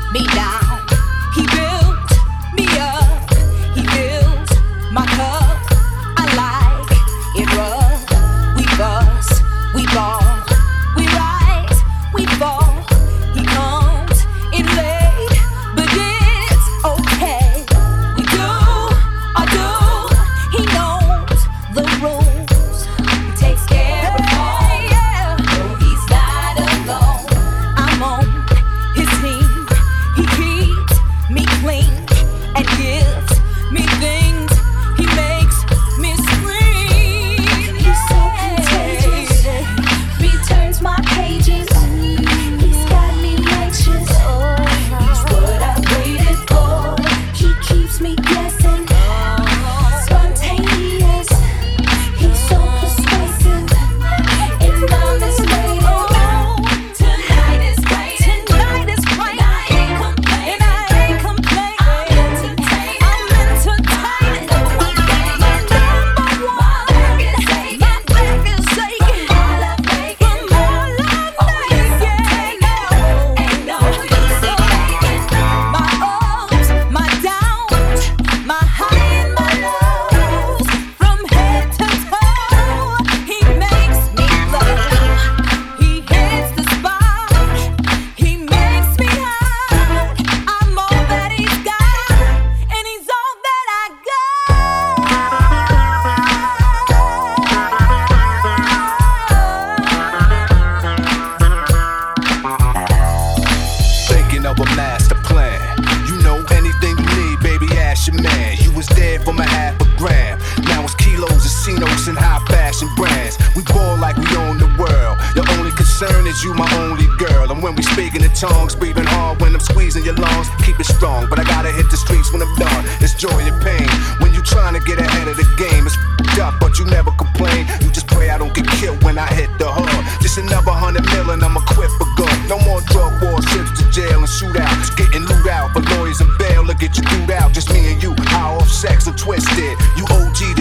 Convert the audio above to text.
me down. He built me up. He fills my cup. I like it rough. We fuss, we ball, we rise, we fall. He comes in late, but it's okay. We do our do. He knows the rules. He takes care of home. Yeah. No, he's not alone. I'm on his team. He keeps me clean and gives me things. He makes me scream. He's so contagious. He turns my pages. He's got me anxious. He's what I waited for. He keeps me guessing. Spontaneous. He's so persuasive. And I'm his lady. Tonight is great. Tonight is great. And I ain't complaining. I'm entertaining. My number one. My back is aching. From all I make. Ain't no use in faking. My ups, my downs, my high and my lows. From head to toe, he makes me glow. He hits the spot. He makes me hot. I'm all that he's got, and he's all that I Thinking of a master plan. You know anything you need, baby, ask your man. You was there for my half a gram. Now it's kilos of Cinos and high fashion brands. We ball like we own the world. Your only concern is you, my only girl. And when we speaking in tongues, breathing hard when I'm squeezing your lungs. Keep it strong, but I gotta hit the streets when I'm done. It's joy and pain. When you trying to get ahead of the game, it's f***ed up, but you never complain. You just pray I don't get killed when I hit the hood. Just another 100 million, I'm equipped for good. No more drug wars, trips to jail and shootouts. Getting loot out, but lawyers and bail will get you through out. Just me and you, high off sex and twisted. You OG